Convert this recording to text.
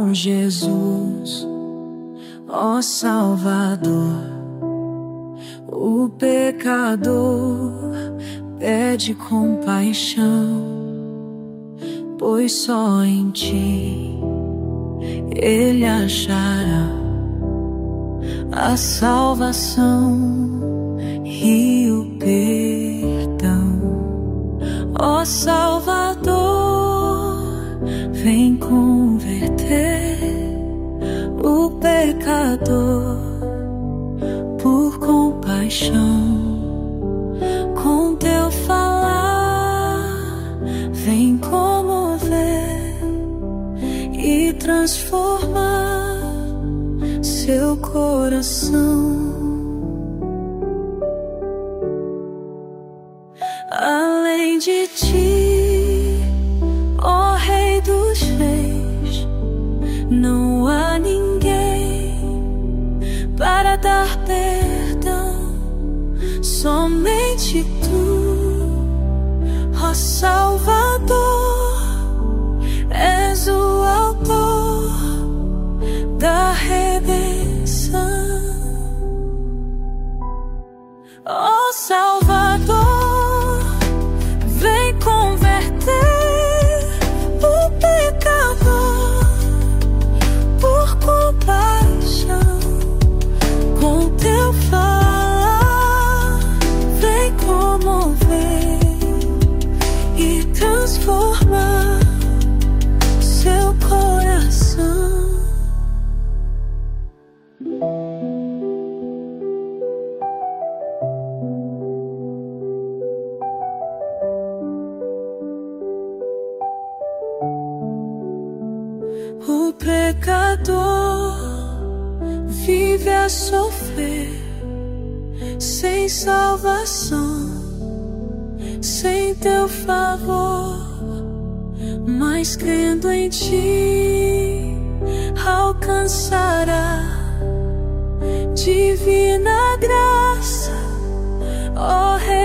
com Jesus, ó Salvador. O pecador pede compaixão, pois só em ti ele achará a salvação e o perdão. Ó Salvador, vem converter o pecador por compaixão. Com teu falar, vem comover e transformar seu coração. Além de ti, ó Rei dos Reis, não há ninguém para dar perdão, somente tu, ó Salvador, és o autor da redenção. Ó Salvador, vem converter o pecador por compaixão. Com teu falar, vem comover e transformar seu coração. O pecador vive a sofrer, sem salvação, sem teu favor, mas crendo em ti alcançará divina graça, ó Rei